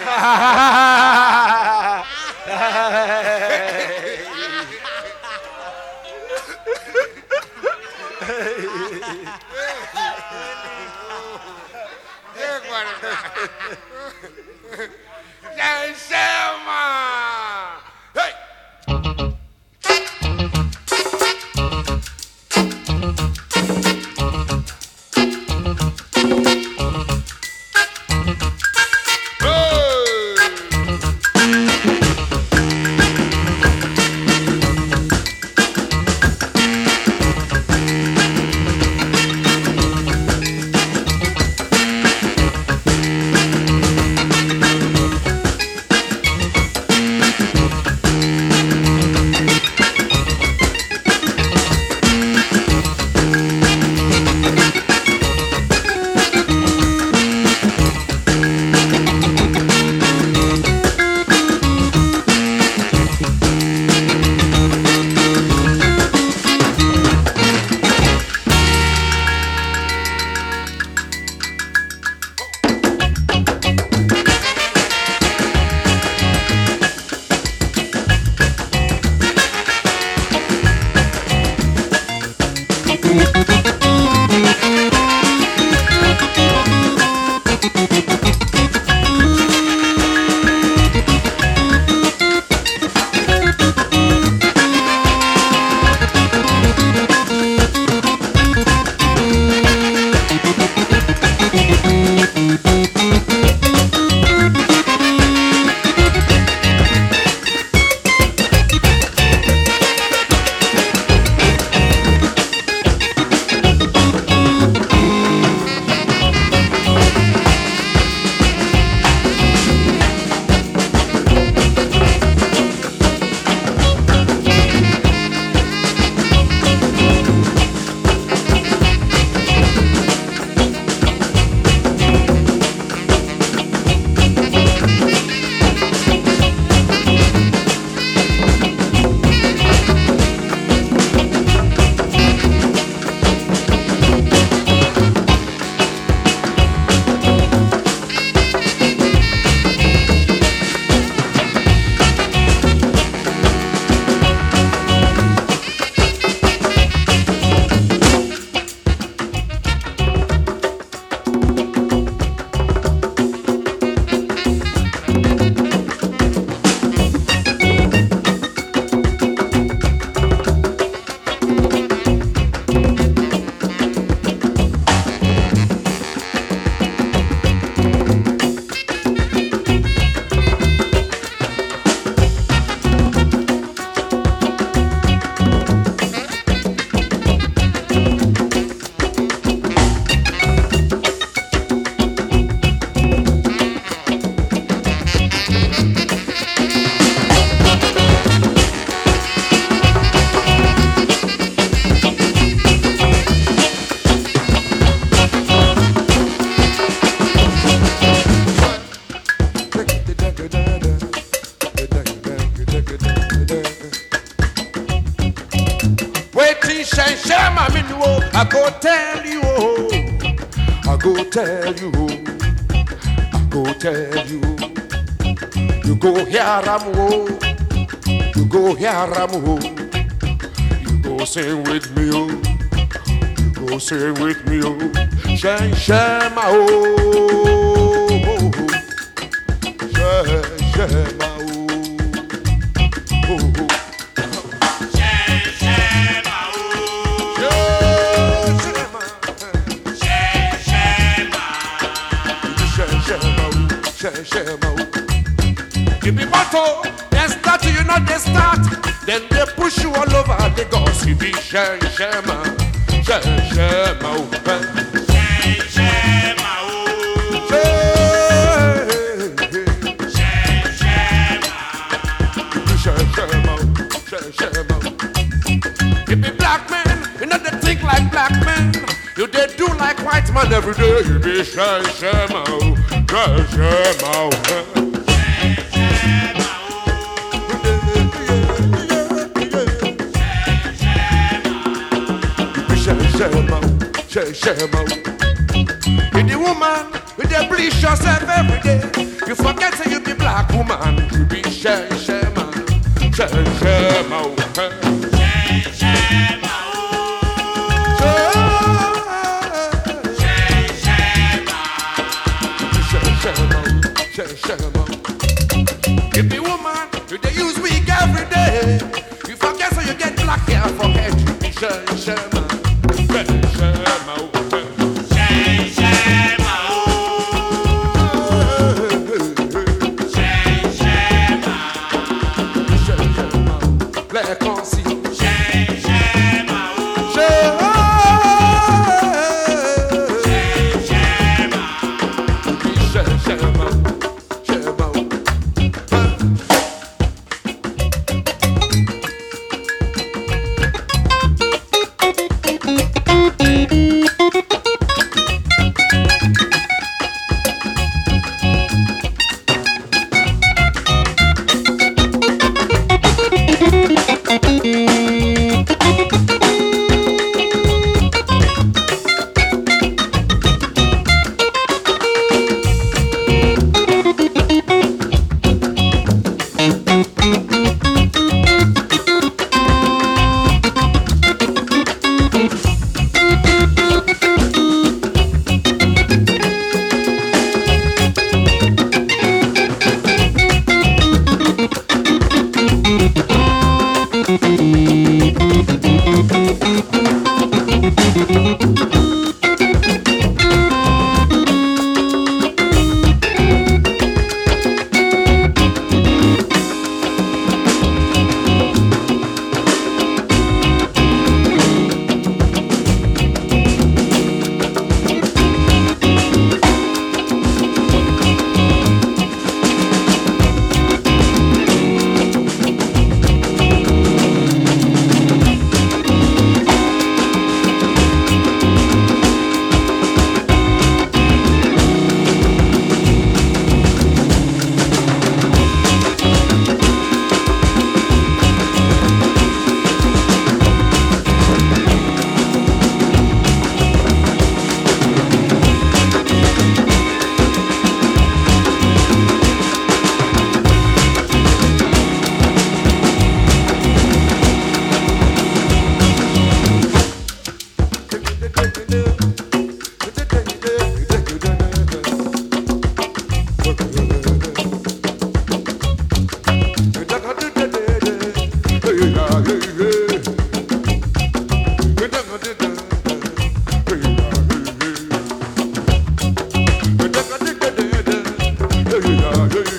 I go tell you, I go tell you, I go tell you. You go hear am, you go hear am, you go sing with me, you go sing with me, shine, shine, my shine, shine, my Give me motto, they start you know they start. Then they push you all over the gossip. You be shame, shema, shame, shema, shame, shema, shame, shema. You be black man, you know they think like black men. You they do like white man every day. You be shame, shema, shame, shema. Shema. You're the woman with the bleach yourself every day. You forget that you If the woman, if they use wig every day, you forget so you get black hair, forget you be Sherman. Sherman. Yeah.